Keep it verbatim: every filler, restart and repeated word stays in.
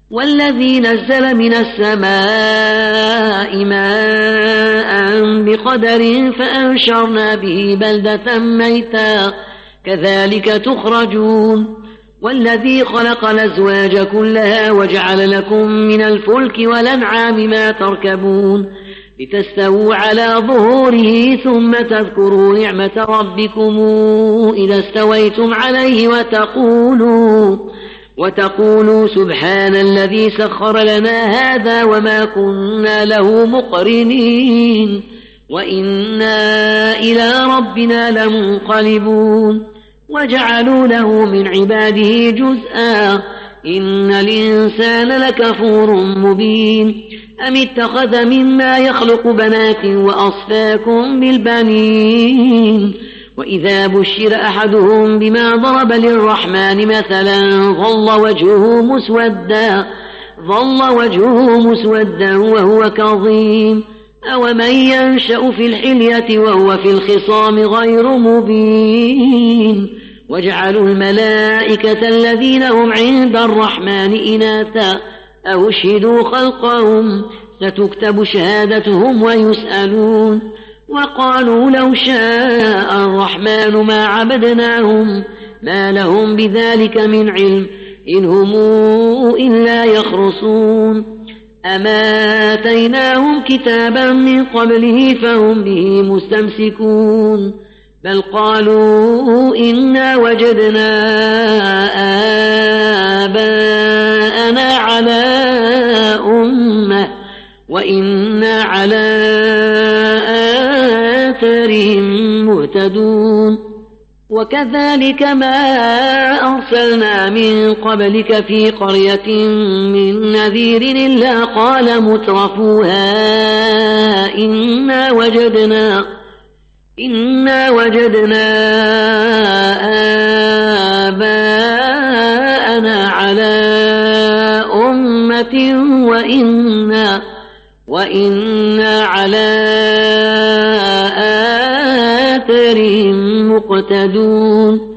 والذي نزل من السماء ماء بقدر فأنشرنا به بلدة ميتا كذلك تخرجون والذي خلق الأزواج كلها وجعل لكم من الفلك والأنعام ما تركبون لتستووا على ظهوره ثم تذكروا نعمة ربكم إذا استويتم عليه وتقولوا وتقولوا سبحان الذي سخر لنا هذا وما كنا له مقرنين وإنا إلى ربنا لمنقلبون وجعلوا له من عباده جزءا إن الإنسان لكفور مبين أم اتخذ مما يخلق بنات وأصفاكم بالبنين وإذا بشر أحدهم بما ضرب للرحمن مثلا ظل وجهه مسودا ظل وجهه مسودا وهو كظيم أومن ينشأ في الحلية وهو في الخصام غير مبين وجعلوا الملائكة الذين هم عند الرحمن إناثا أو اشهدوا خلقهم ستكتب شهادتهم ويسألون وقالوا لو شاء الرحمن ما عبدناهم ما لهم بذلك من علم إن هم إلا يخرصون أما آتيناهم كتابا من قبله فهم به مستمسكون بل قالوا إنا وجدنا آباءنا على أمة وإنا على آثارهم مهتدون وكذلك ما أرسلنا من قبلك في قرية من نذير إلا قال مترفوها إنا وجدنا إنا وجدنا آباءنا على أمة وإنا وإنا على آثارهم مقتدون